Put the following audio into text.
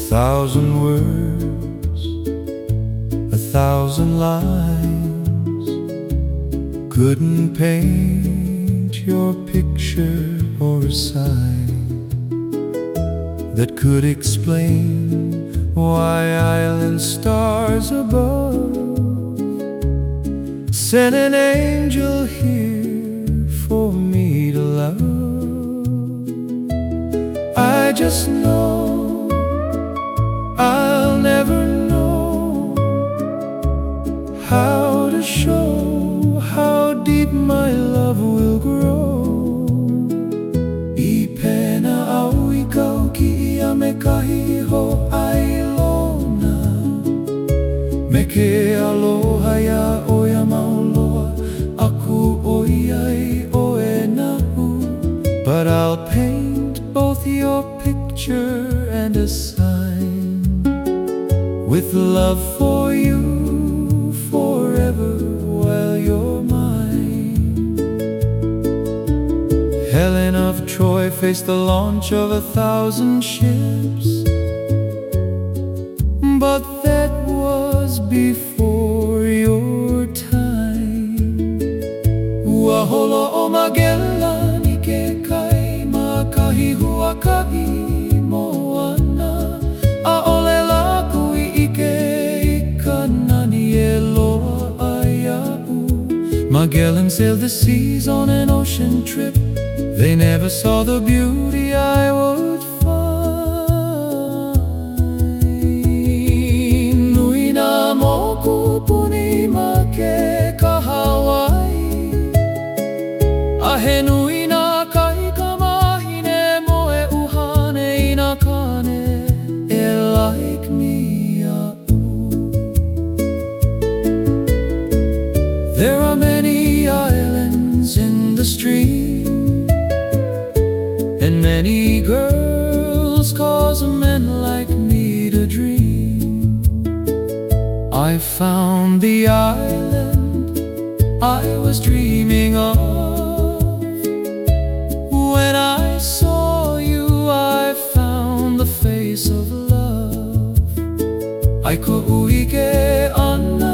thousand words, a thousand lines couldn't paint your picture or a sign that could explain why island stars above sent an angel here for me to love. I just know I'll never know how to show how deep my love will grow. Ipena au ikaw ki ia me kahi ho ailona, me ke aloha ia o ia mauloa, aku o iai o e nahu. But I'll paint both your picture and a sign with love for you forever while you're mine. Helen of Troy faced the launch of 1,000 ships, but that was before your time. Ua o Magellan I ke kai makahi huakahi moana, a ole laku I ike ikanani e loa aiau. Magellan sailed the seas on an ocean trip. They never saw the beauty I would find. Nui na moku puni ma ke ka Hawaii, ahe nui na kai ka mahine mo e uhane I na kane e like me au. There are many islands in the stream, and many girls cause men like me to dream. I found the island I was dreaming of. When I saw you, I found the face of love. Ai ko uike ana